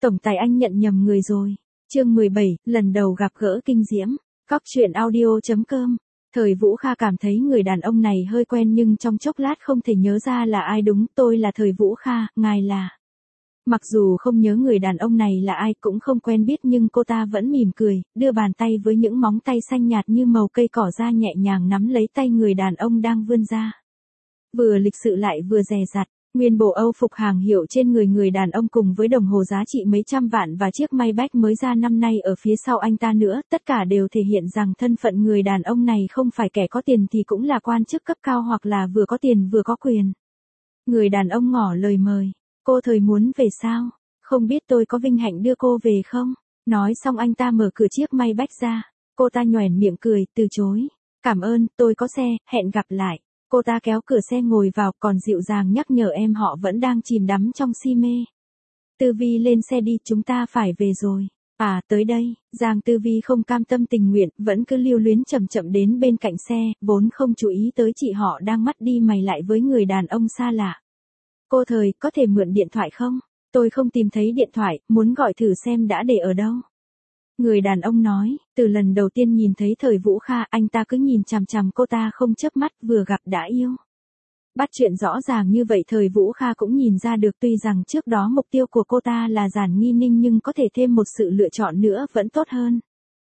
Tổng tài anh nhận nhầm người rồi. Chương 17, lần đầu gặp gỡ kinh diễm. Cóc truyện audio.com. Thời Vũ Kha cảm thấy người đàn ông này hơi quen nhưng trong chốc lát không thể nhớ ra là ai. Đúng, tôi là Thời Vũ Kha, ngài là... Mặc dù không nhớ người đàn ông này là ai cũng không quen biết nhưng cô ta vẫn mỉm cười, đưa bàn tay với những móng tay xanh nhạt như màu cây cỏ ra nhẹ nhàng nắm lấy tay người đàn ông đang vươn ra. Vừa lịch sự lại vừa dè dặt, nguyên bộ Âu phục hàng hiệu trên người đàn ông cùng với đồng hồ giá trị mấy trăm vạn và chiếc Maybach mới ra năm nay ở phía sau anh ta nữa, tất cả đều thể hiện rằng thân phận người đàn ông này không phải kẻ có tiền thì cũng là quan chức cấp cao hoặc là vừa có tiền vừa có quyền. Người đàn ông ngỏ lời mời. Cô Thời muốn về sao? Không biết tôi có vinh hạnh đưa cô về không? Nói xong anh ta mở cửa chiếc Maybach ra. Cô ta nhoẻn miệng cười, từ chối. Cảm ơn, tôi có xe, hẹn gặp lại. Cô ta kéo cửa xe ngồi vào còn dịu dàng nhắc nhở em họ vẫn đang chìm đắm trong si mê. Tư Vi lên xe đi, chúng ta phải về rồi. À, tới đây, Giang Tư Vi không cam tâm tình nguyện, vẫn cứ lưu luyến chậm chậm đến bên cạnh xe, vốn không chú ý tới chị họ đang mắt đi mày lại với người đàn ông xa lạ. Cô Thời, có thể mượn điện thoại không? Tôi không tìm thấy điện thoại, muốn gọi thử xem đã để ở đâu. Người đàn ông nói, từ lần đầu tiên nhìn thấy Thời Vũ Kha, anh ta cứ nhìn chằm chằm cô ta không chớp mắt, vừa gặp đã yêu. Bắt chuyện rõ ràng như vậy Thời Vũ Kha cũng nhìn ra được, tuy rằng trước đó mục tiêu của cô ta là Giản Nghi Ninh nhưng có thể thêm một sự lựa chọn nữa vẫn tốt hơn.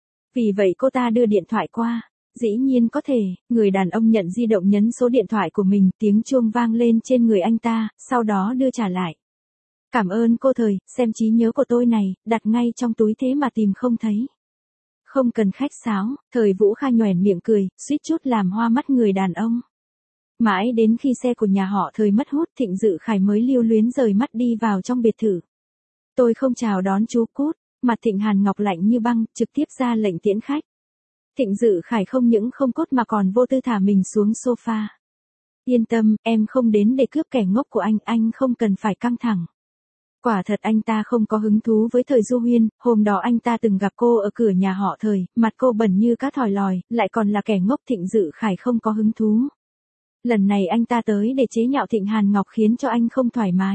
Vì vậy cô ta đưa điện thoại qua. Dĩ nhiên có thể, người đàn ông nhận di động nhấn số điện thoại của mình, tiếng chuông vang lên trên người anh ta, sau đó đưa trả lại. Cảm ơn cô Thời, xem trí nhớ của tôi này, đặt ngay trong túi thế mà tìm không thấy. Không cần khách sáo, Thời Vũ Kha nhoẻn miệng cười, suýt chút làm hoa mắt người đàn ông. Mãi đến khi xe của nhà họ Thời mất hút, Thịnh Dự Khải mới lưu luyến rời mắt đi vào trong biệt thự. Tôi không chào đón chú Cút, mặt Thịnh Hàn Ngọc lạnh như băng, trực tiếp ra lệnh tiễn khách. Thịnh Dự Khải không những không cốt mà còn vô tư thả mình xuống sofa. Yên tâm, em không đến để cướp kẻ ngốc của anh không cần phải căng thẳng. Quả thật anh ta không có hứng thú với Thời Du Huyên, hôm đó anh ta từng gặp cô ở cửa nhà họ Thời, mặt cô bẩn như cá thòi lòi, lại còn là kẻ ngốc. Thịnh Dự Khải không có hứng thú. Lần này anh ta tới để chế nhạo Thịnh Hàn Ngọc khiến cho anh không thoải mái.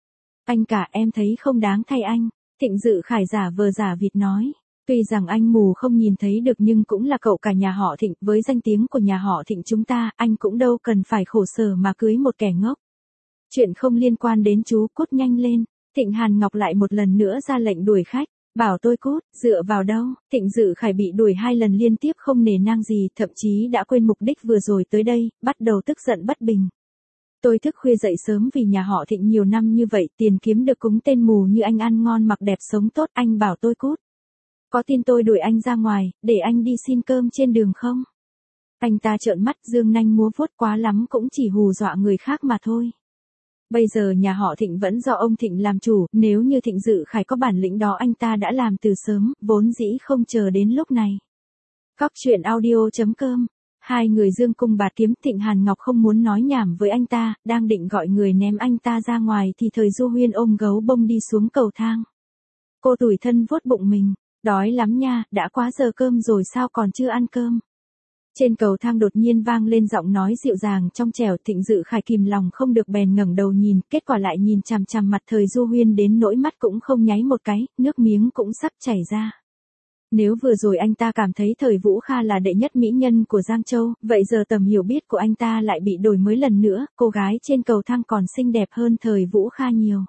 Anh cả, em thấy không đáng thay anh, Thịnh Dự Khải giả vờ giả vịt nói. Tuy rằng anh mù không nhìn thấy được nhưng cũng là cậu cả nhà họ Thịnh, với danh tiếng của nhà họ Thịnh chúng ta, anh cũng đâu cần phải khổ sở mà cưới một kẻ ngốc. Chuyện không liên quan đến chú, cút nhanh lên. Thịnh Hàn Ngọc lại một lần nữa ra lệnh đuổi khách. Bảo tôi cút, dựa vào đâu? Thịnh Dự Khải bị đuổi 2 lần liên tiếp không nể nang gì, thậm chí đã quên mục đích vừa rồi tới đây, bắt đầu tức giận bất bình. Tôi thức khuya dậy sớm vì nhà họ Thịnh nhiều năm như vậy, tiền kiếm được cúng tên mù như anh ăn ngon mặc đẹp sống tốt, anh bảo tôi cút. Có tin tôi đuổi anh ra ngoài, để anh đi xin cơm trên đường không? Anh ta trợn mắt dương nanh múa vuốt, quá lắm cũng chỉ hù dọa người khác mà thôi. Bây giờ nhà họ Thịnh vẫn do ông Thịnh làm chủ, nếu như Thịnh Dự Khải có bản lĩnh đó anh ta đã làm từ sớm, vốn dĩ không chờ đến lúc này. Cóc truyện audio.com. Hai người dương cung bạt kiếm. Thịnh Hàn Ngọc không muốn nói nhảm với anh ta, đang định gọi người ném anh ta ra ngoài thì Thời Du Huyên ôm gấu bông đi xuống cầu thang. Cô tủi thân vuốt bụng mình, đói lắm nha, đã quá giờ cơm rồi sao còn chưa ăn cơm. Trên cầu thang đột nhiên vang lên giọng nói dịu dàng trong trẻo. Thịnh Dự Khải kìm lòng không được bèn ngẩng đầu nhìn, kết quả lại nhìn chằm chằm mặt Thời Du Huyên đến nỗi mắt cũng không nháy một cái, nước miếng cũng sắp chảy ra. Nếu vừa rồi anh ta cảm thấy Thời Vũ Kha là đệ nhất mỹ nhân của Giang Châu, vậy giờ tầm hiểu biết của anh ta lại bị đổi mới lần nữa, cô gái trên cầu thang còn xinh đẹp hơn Thời Vũ Kha nhiều.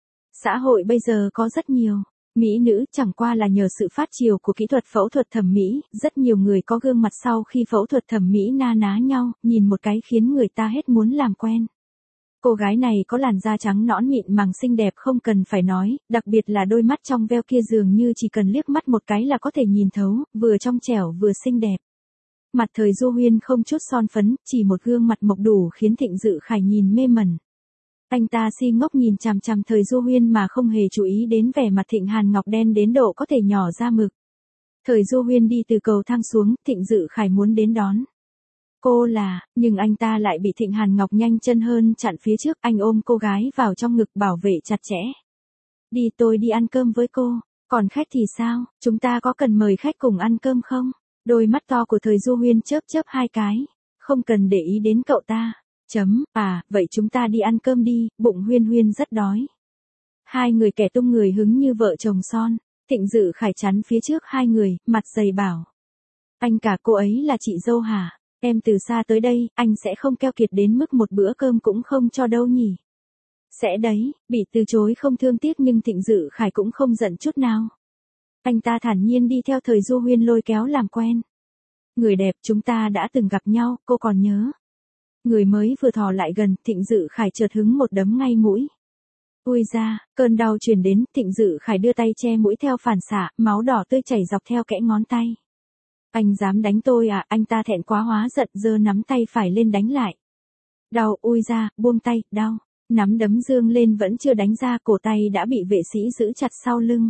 Xã hội bây giờ có rất nhiều mỹ nữ, chẳng qua là nhờ sự phát triển của kỹ thuật phẫu thuật thẩm mỹ, rất nhiều người có gương mặt sau khi phẫu thuật thẩm mỹ na ná nhau, nhìn một cái khiến người ta hết muốn làm quen. Cô gái này có làn da trắng nõn mịn màng xinh đẹp không cần phải nói, đặc biệt là đôi mắt trong veo kia dường như chỉ cần liếc mắt một cái là có thể nhìn thấu, vừa trong trẻo vừa xinh đẹp. Mặt Thời Du Huyên không chút son phấn, chỉ một gương mặt mộc đủ khiến Thịnh Dự Khải nhìn mê mẩn. Anh ta si ngốc nhìn chằm chằm Thời Du Huyên mà không hề chú ý đến vẻ mặt Thịnh Hàn Ngọc đen đến độ có thể nhỏ ra mực. Thời Du Huyên đi từ cầu thang xuống, Thịnh Dự Khải muốn đến đón cô nhưng anh ta lại bị Thịnh Hàn Ngọc nhanh chân hơn chặn phía trước, anh ôm cô gái vào trong ngực bảo vệ chặt chẽ. Đi, tôi đi ăn cơm với cô, còn khách thì sao, chúng ta có cần mời khách cùng ăn cơm không? Đôi mắt to của Thời Du Huyên chớp chớp 2 cái, không cần để ý đến cậu ta. Vậy chúng ta đi ăn cơm đi, bụng Huyên Huyên rất đói. Hai người kẻ tung người hứng như vợ chồng son. Thịnh Dự Khải chắn phía trước hai người, mặt dày bảo. Anh cả cô ấy là chị dâu hả? Em từ xa tới đây, anh sẽ không keo kiệt đến mức một bữa cơm cũng không cho đâu nhỉ? Sẽ đấy, bị từ chối không thương tiếc nhưng Thịnh Dự Khải cũng không giận chút nào. Anh ta thản nhiên đi theo Thời Du Huyên lôi kéo làm quen. Người đẹp, chúng ta đã từng gặp nhau, cô còn nhớ. Người mới vừa thò lại gần, Thịnh Dự Khải chợt hứng một đấm ngay mũi. Ui da, cơn đau truyền đến, Thịnh Dự Khải đưa tay che mũi theo phản xạ, máu đỏ tươi chảy dọc theo kẽ ngón tay. Anh dám đánh tôi à? Anh ta thẹn quá hóa giận, giơ nắm tay phải lên đánh lại. Đau, ui da, buông tay, đau. Nắm đấm dương lên vẫn chưa đánh ra, cổ tay đã bị vệ sĩ giữ chặt sau lưng.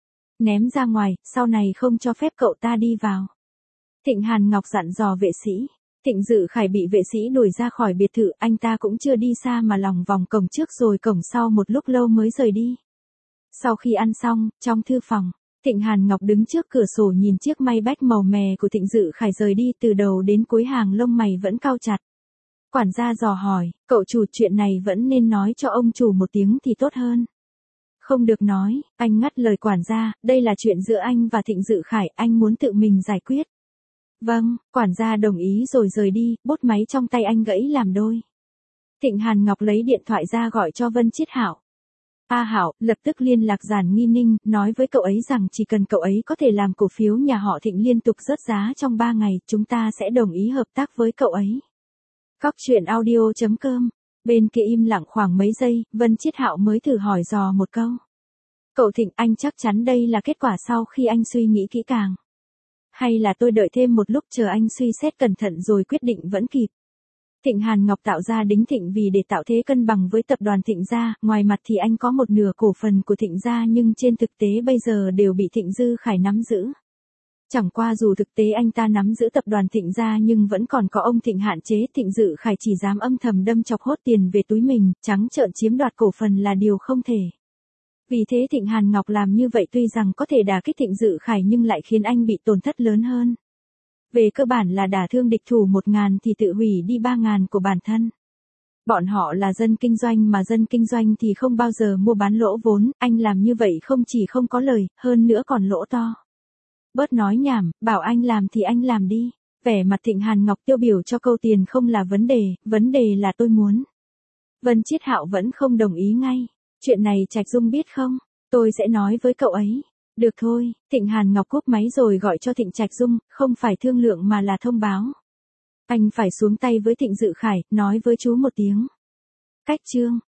Ném ra ngoài, sau này không cho phép cậu ta đi vào. Thịnh Hàn Ngọc dặn dò vệ sĩ. Thịnh Dự Khải bị vệ sĩ đuổi ra khỏi biệt thự, anh ta cũng chưa đi xa mà lòng vòng cổng trước rồi cổng sau một lúc lâu mới rời đi. Sau khi ăn xong, trong thư phòng, Thịnh Hàn Ngọc đứng trước cửa sổ nhìn chiếc may bách màu mè của Thịnh Dự Khải rời đi, từ đầu đến cuối hàng lông mày vẫn cau chặt. Quản gia dò hỏi, cậu chủ, chuyện này vẫn nên nói cho ông chủ một tiếng thì tốt hơn. Không được nói, anh ngắt lời quản gia, đây là chuyện giữa anh và Thịnh Dự Khải, anh muốn tự mình giải quyết. Vâng, quản gia đồng ý rồi rời đi, bút máy trong tay anh gãy làm đôi. Thịnh Hàn Ngọc lấy điện thoại ra gọi cho Vân Chiết Hạo. A Hạo, lập tức liên lạc Giản Nghi Ninh, nói với cậu ấy rằng chỉ cần cậu ấy có thể làm cổ phiếu nhà họ Thịnh liên tục rớt giá trong 3 ngày, chúng ta sẽ đồng ý hợp tác với cậu ấy. Cóc truyện audio.com. Bên kia im lặng khoảng mấy giây, Vân Chiết Hạo mới thử hỏi dò một câu. Cậu Thịnh, anh chắc chắn đây là kết quả sau khi anh suy nghĩ kỹ càng. Hay là tôi đợi thêm một lúc chờ anh suy xét cẩn thận rồi quyết định vẫn kịp. Thịnh Hàn Ngọc tạo ra Đính Thịnh vì để tạo thế cân bằng với tập đoàn Thịnh gia, ngoài mặt thì anh có một nửa cổ phần của Thịnh gia nhưng trên thực tế bây giờ đều bị Thịnh Dư Khải nắm giữ. Chẳng qua dù thực tế anh ta nắm giữ tập đoàn Thịnh gia nhưng vẫn còn có ông Thịnh hạn chế, Thịnh Dự Khải chỉ dám âm thầm đâm chọc hốt tiền về túi mình, trắng trợn chiếm đoạt cổ phần là điều không thể. Vì thế Thịnh Hàn Ngọc làm như vậy tuy rằng có thể đả kích Thịnh Dự Khải nhưng lại khiến anh bị tổn thất lớn hơn. Về cơ bản là đả thương địch thủ 1.000 thì tự hủy đi 3.000 của bản thân. Bọn họ là dân kinh doanh mà dân kinh doanh thì không bao giờ mua bán lỗ vốn, anh làm như vậy không chỉ không có lời, hơn nữa còn lỗ to. Bớt nói nhảm, bảo anh làm thì anh làm đi. Vẻ mặt Thịnh Hàn Ngọc tiêu biểu cho câu tiền không là vấn đề là tôi muốn. Vân Chiết Hạo vẫn không đồng ý ngay. Chuyện này Trạch Dung biết không? Tôi sẽ nói với cậu ấy. Được thôi, Thịnh Hàn Ngọc cúp máy rồi gọi cho Thịnh Trạch Dung, không phải thương lượng mà là thông báo. Anh phải xuống tay với Thịnh Dự Khải, nói với chú một tiếng. Cách chương.